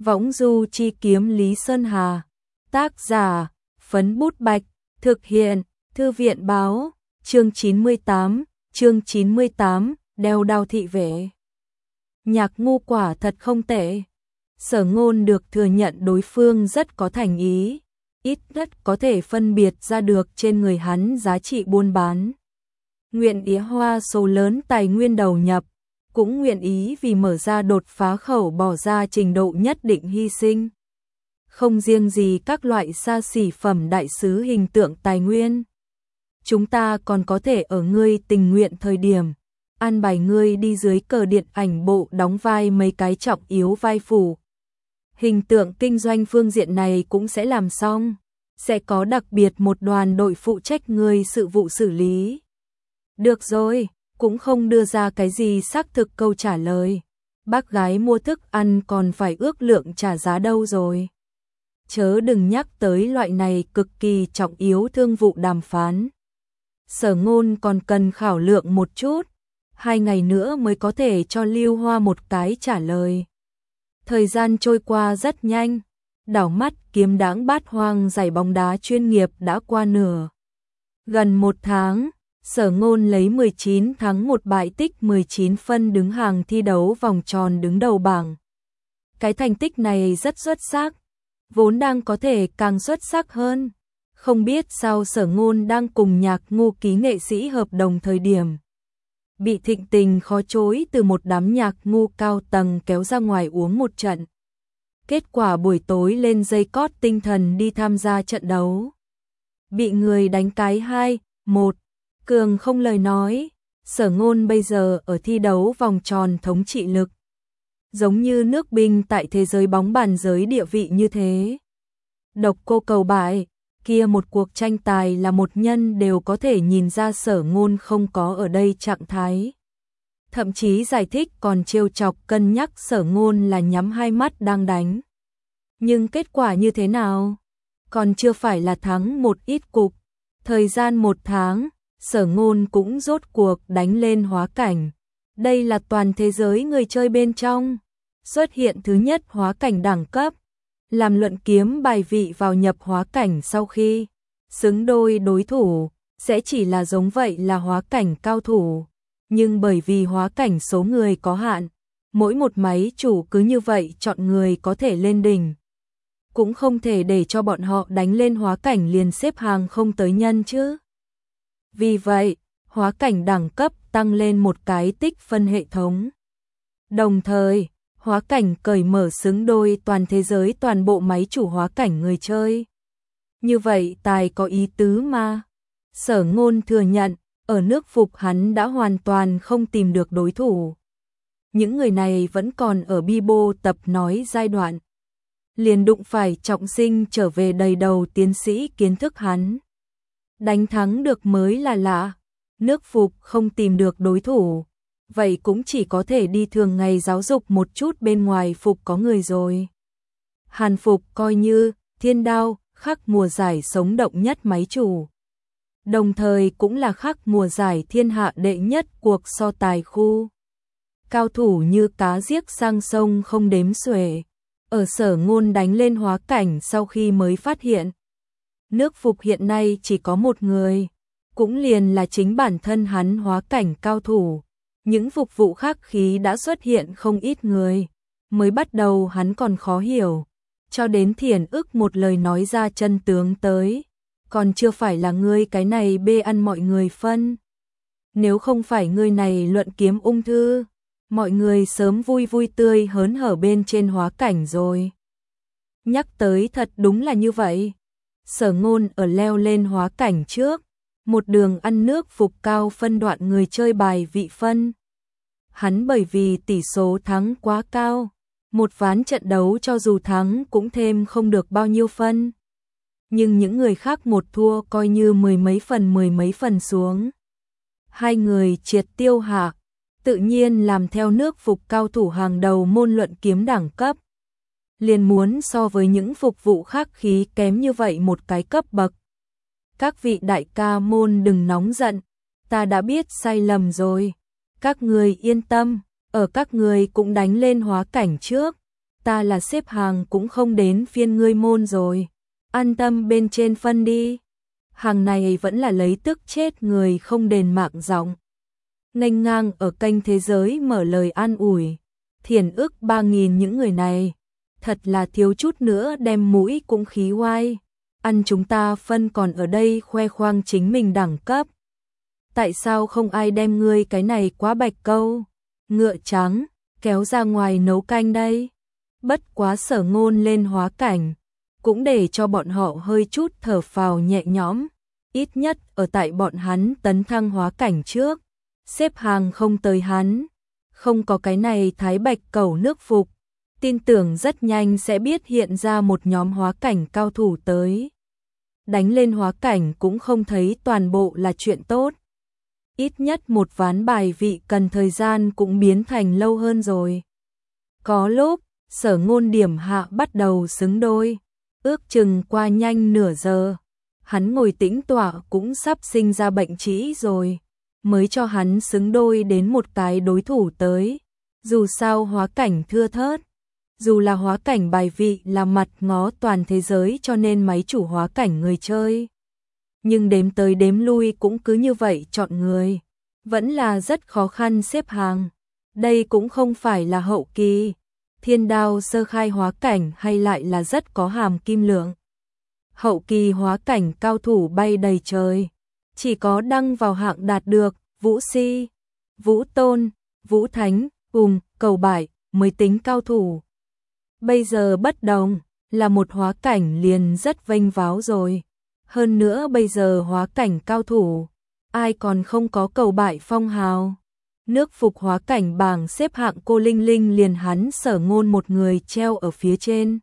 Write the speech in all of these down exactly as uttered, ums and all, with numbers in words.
Võng du chi kiếm Lý Sơn Hà. Tác giả, Phấn Bút Bạch. Thực hiện, Thư viện báo. Chương chín mươi tám, chương chín mươi tám, đeo đao thị vệ. Nhạc Ngu quả thật không tệ. Sở Ngôn được thừa nhận đối phương rất có thành ý, ít nhất có thể phân biệt ra được trên người hắn giá trị buôn bán. Nguyện ý hoa số lớn tài nguyên đầu nhập, cũng nguyện ý vì mở ra đột phá khẩu bỏ ra trình độ nhất định hy sinh. Không riêng gì các loại xa xỉ phẩm đại sứ hình tượng tài nguyên. Chúng ta còn có thể ở ngươi tình nguyện thời điểm, an bài ngươi đi dưới cờ điện ảnh bộ đóng vai mấy cái trọng yếu vai phụ. Hình tượng kinh doanh phương diện này cũng sẽ làm xong, sẽ có đặc biệt một đoàn đội phụ trách ngươi sự vụ xử lý. Được rồi, cũng không đưa ra cái gì xác thực câu trả lời. Bác gái mua thức ăn còn phải ước lượng trả giá đâu rồi. Chớ đừng nhắc tới loại này cực kỳ trọng yếu thương vụ đàm phán. Sở Ngôn còn cần khảo lượng một chút, hai ngày nữa mới có thể cho Lưu Hoa một cái trả lời. Thời gian trôi qua rất nhanh, đảo mắt kiếm đãng bát hoang giải bóng đá chuyên nghiệp đã qua nửa. Gần một tháng, Sở Ngôn lấy mười chín thắng một bại tích mười chín phân đứng hàng thi đấu vòng tròn đứng đầu bảng. Cái thành tích này rất xuất sắc, vốn đang có thể càng xuất sắc hơn. Không biết sao Sở Ngôn đang cùng Nhạc Ngu ký nghệ sĩ hợp đồng thời điểm. Bị thịnh tình khó chối từ một đám Nhạc Ngu cao tầng kéo ra ngoài uống một trận. Kết quả buổi tối lên dây cót tinh thần đi tham gia trận đấu. Bị người đánh cái hai, một. Cường không lời nói, Sở Ngôn bây giờ ở thi đấu vòng tròn thống trị lực. Giống như nước binh tại thế giới bóng bàn giới địa vị như thế. Độc cô cầu bại, kia một cuộc tranh tài là một nhân đều có thể nhìn ra Sở Ngôn không có ở đây trạng thái. Thậm chí giải thích còn trêu chọc cân nhắc Sở Ngôn là nhắm hai mắt đang đánh. Nhưng kết quả như thế nào? Còn chưa phải là thắng một ít cục. Thời gian một tháng, Sở Ngôn cũng rốt cuộc đánh lên hóa cảnh. Đây là toàn thế giới người chơi bên trong. Xuất hiện thứ nhất hóa cảnh đẳng cấp. Làm luận kiếm bài vị vào nhập hóa cảnh sau khi xứng đôi đối thủ, sẽ chỉ là giống vậy là hóa cảnh cao thủ. Nhưng bởi vì hóa cảnh số người có hạn, mỗi một máy chủ cứ như vậy chọn người có thể lên đỉnh. Cũng không thể để cho bọn họ đánh lên hóa cảnh liền xếp hàng không tới nhân chứ. Vì vậy, hóa cảnh đẳng cấp tăng lên một cái tích phân hệ thống. Đồng thời, hóa cảnh cởi mở xứng đôi toàn thế giới toàn bộ máy chủ hóa cảnh người chơi. Như vậy tài có ý tứ mà. Sở Ngôn thừa nhận, ở nước Phục hắn đã hoàn toàn không tìm được đối thủ. Những người này vẫn còn ở Bibo tập nói giai đoạn. Liền đụng phải trọng sinh trở về đầy đầu tiến sĩ kiến thức hắn. Đánh thắng được mới là lạ. Nước Phục không tìm được đối thủ. Vậy cũng chỉ có thể đi thường ngày giáo dục một chút bên ngoài Phục có người rồi. Hàn Phục coi như thiên đao, khắc mùa giải sống động nhất máy chủ. Đồng thời cũng là khắc mùa giải thiên hạ đệ nhất cuộc so tài khu. Cao thủ như cá giếc sang sông không đếm xuể. Ở Sở Ngôn đánh lên hóa cảnh sau khi mới phát hiện. Nước Phục hiện nay chỉ có một người. Cũng liền là chính bản thân hắn hóa cảnh cao thủ. Những phục vụ khác khí đã xuất hiện không ít người. Mới bắt đầu hắn còn khó hiểu. Cho đến Thiển ức một lời nói ra chân tướng tới. Còn chưa phải là ngươi cái này bê ăn mọi người phân. Nếu không phải ngươi này luận kiếm ung thư, mọi người sớm vui vui tươi hớn hở bên trên hóa cảnh rồi. Nhắc tới thật đúng là như vậy. Sở Ngôn ở leo lên hóa cảnh trước. Một đường ăn nước Phục cao phân đoạn người chơi bài vị phân. Hắn bởi vì tỷ số thắng quá cao, một ván trận đấu cho dù thắng cũng thêm không được bao nhiêu phân. Nhưng những người khác một thua coi như mười mấy phần mười mấy phần xuống. Hai người triệt tiêu hạ, tự nhiên làm theo nước Phục cao thủ hàng đầu môn luận kiếm đẳng cấp. Liền muốn so với những phục vụ khác khí kém như vậy một cái cấp bậc. Các vị đại ca môn đừng nóng giận, ta đã biết sai lầm rồi. Các người yên tâm, ở các người cũng đánh lên hóa cảnh trước, ta là xếp hàng cũng không đến phiên ngươi môn rồi. An tâm bên trên phân đi. Hàng này vẫn là lấy tức chết người không đền mạng giọng. Nghênh ngang ở kênh Thế Giới mở lời an ủi. Thiền ức ba nghìn những người này. Thật là thiếu chút nữa đem mũi cũng khí oai. Ăn chúng ta phân còn ở đây khoe khoang chính mình đẳng cấp. Tại sao không ai đem ngươi cái này quá bạch câu, ngựa trắng, kéo ra ngoài nấu canh đây? Bất quá Sở Ngôn lên hóa cảnh, cũng để cho bọn họ hơi chút thở phào nhẹ nhõm, ít nhất ở tại bọn hắn tấn thăng hóa cảnh trước, xếp hàng không tới hắn, không có cái này thái bạch cẩu nước phục, tin tưởng rất nhanh sẽ biết hiện ra một nhóm hóa cảnh cao thủ tới. Đánh lên hóa cảnh cũng không thấy toàn bộ là chuyện tốt. Ít nhất một ván bài vị cần thời gian cũng biến thành lâu hơn rồi. Có lúc, Sở Ngôn điểm hạ bắt đầu xứng đôi, ước chừng qua nhanh nửa giờ. Hắn ngồi tĩnh tọa cũng sắp sinh ra bệnh trĩ rồi, mới cho hắn xứng đôi đến một cái đối thủ tới. Dù sao hóa cảnh thưa thớt, dù là hóa cảnh bài vị là mặt ngó toàn thế giới cho nên máy chủ hóa cảnh người chơi. Nhưng đếm tới đếm lui cũng cứ như vậy chọn người, vẫn là rất khó khăn xếp hàng. Đây cũng không phải là hậu kỳ, thiên đao sơ khai hóa cảnh hay lại là rất có hàm kim lượng. Hậu kỳ hóa cảnh cao thủ bay đầy trời, chỉ có đăng vào hạng đạt được Vũ Si, Vũ Tôn, Vũ Thánh, cùng Cầu Bại mới tính cao thủ. Bây giờ bất đồng, là một hóa cảnh liền rất vênh váo rồi. Hơn nữa bây giờ hóa cảnh cao thủ, ai còn không có Cầu Bại phong hào. Nước phục hóa cảnh bảng xếp hạng cô Linh Linh liền hắn Sở Ngôn một người treo ở phía trên.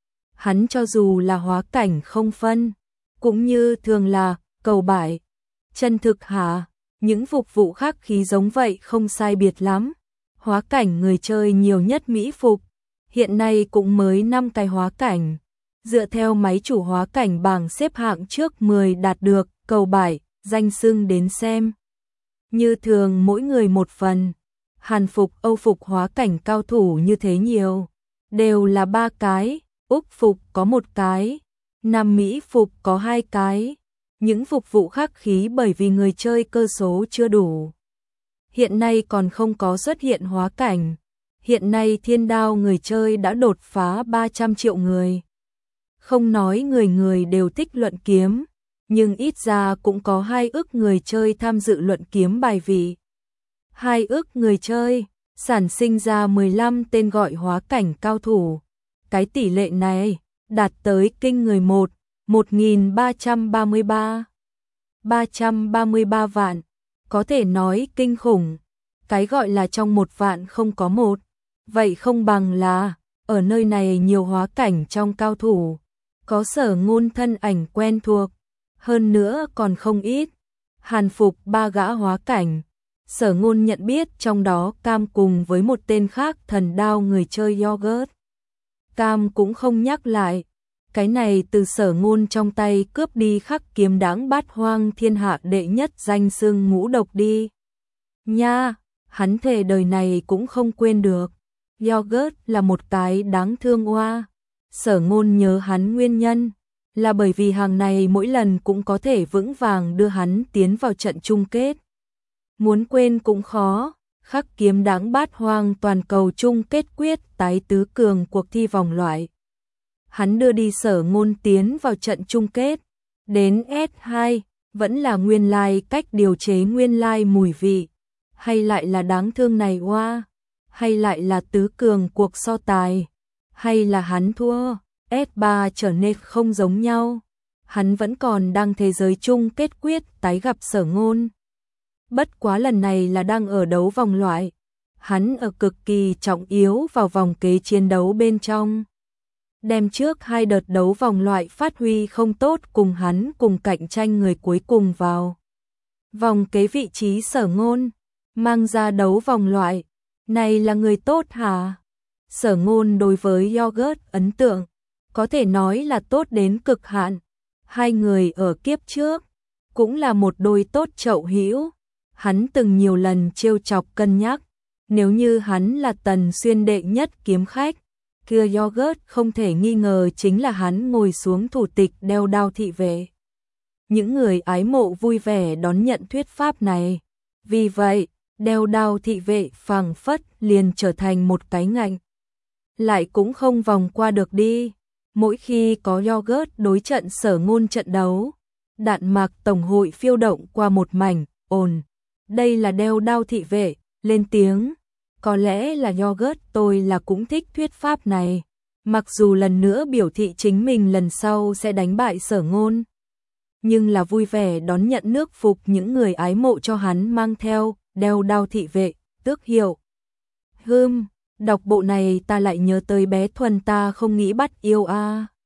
Hắn cho dù là hóa cảnh không phân, cũng như thường là Cầu Bại. Chân thực hả? Những phục vụ khác khí giống vậy không sai biệt lắm. Hóa cảnh người chơi nhiều nhất mỹ phục, hiện nay cũng mới năm cái hóa cảnh. Dựa theo máy chủ hóa cảnh bảng xếp hạng trước mười đạt được Cầu Bại, danh xưng đến xem. Như thường mỗi người một phần, Hàn phục, Âu phục hóa cảnh cao thủ như thế nhiều, đều là ba cái, Úc phục có một cái, Nam Mỹ phục có hai cái. Những phục vụ khác khí bởi vì người chơi cơ số chưa đủ. Hiện nay còn không có xuất hiện hóa cảnh. Hiện nay thiên đao người chơi đã đột phá ba trăm triệu người. Không nói người người đều thích luận kiếm, nhưng ít ra cũng có hai ức người chơi tham dự luận kiếm bài vị. Hai ức người chơi, sản sinh ra mười lăm tên gọi hóa cảnh cao thủ. Cái tỷ lệ này đạt tới kinh người một, một nghìn ba trăm ba mươi ba. ba trăm ba mươi ba vạn, có thể nói kinh khủng. Cái gọi là trong một vạn không có một, vậy không bằng là ở nơi này nhiều hóa cảnh trong cao thủ, có Sở Ngôn thân ảnh quen thuộc, hơn nữa còn không ít. Hàn phục ba gã hóa cảnh, Sở Ngôn nhận biết trong đó Cam cùng với một tên khác thần đao người chơi Yogurt. Cam cũng không nhắc lại, cái này từ Sở Ngôn trong tay cướp đi khắc kiếm đáng bát hoang thiên hạ đệ nhất danh xưng ngũ độc đi. Nha, hắn thề đời này cũng không quên được. Yogurt là một cái đáng thương oa. Sở Ngôn nhớ hắn nguyên nhân là bởi vì hàng này mỗi lần cũng có thể vững vàng đưa hắn tiến vào trận chung kết. Muốn quên cũng khó, khắc kiếm đáng bát hoang toàn cầu chung kết quyết tái tứ cường cuộc thi vòng loại. Hắn đưa đi Sở Ngôn tiến vào trận chung kết, đến S hai, vẫn là nguyên lai cách điều chế nguyên lai mùi vị, hay lại là đáng thương này oa, hay lại là tứ cường cuộc so tài, hay là hắn thua, S ba trở nên không giống nhau, hắn vẫn còn đang thế giới chung kết quyết tái gặp Sở Ngôn. Bất quá lần này là đang ở đấu vòng loại, hắn ở cực kỳ trọng yếu vào vòng kế chiến đấu bên trong. Đem trước hai đợt đấu vòng loại phát huy không tốt cùng hắn cùng cạnh tranh người cuối cùng vào vòng kế vị trí Sở Ngôn, mang ra đấu vòng loại. Này là người tốt hả? Sở Ngôn đối với Yogurt ấn tượng, có thể nói là tốt đến cực hạn. Hai người ở kiếp trước, cũng là một đôi tốt chậu hữu. Hắn từng nhiều lần trêu chọc cân nhắc, nếu như hắn là Tần Xuyên đệ nhất kiếm khách, kia yogurt không thể nghi ngờ chính là hắn ngồi xuống thủ tịch đeo đao thị vệ. Những người ái mộ vui vẻ đón nhận thuyết pháp này. Vì vậy, đeo đao thị vệ phảng phất liền trở thành một cái ngạnh. Lại cũng không vòng qua được đi. Mỗi khi có yogurt đối trận Sở Ngôn trận đấu, đạn mạc tổng hội phiêu động qua một mảnh, ồn. Đây là đeo đao thị vệ, lên tiếng. Có lẽ là yogurt tôi là cũng thích thuyết pháp này. Mặc dù lần nữa biểu thị chính mình lần sau sẽ đánh bại Sở Ngôn. Nhưng là vui vẻ đón nhận nước phục những người ái mộ cho hắn mang theo, đeo đao thị vệ, tước hiệu. Hưm, đọc bộ này ta lại nhớ tới bé Thuần ta không nghĩ bắt yêu a. À.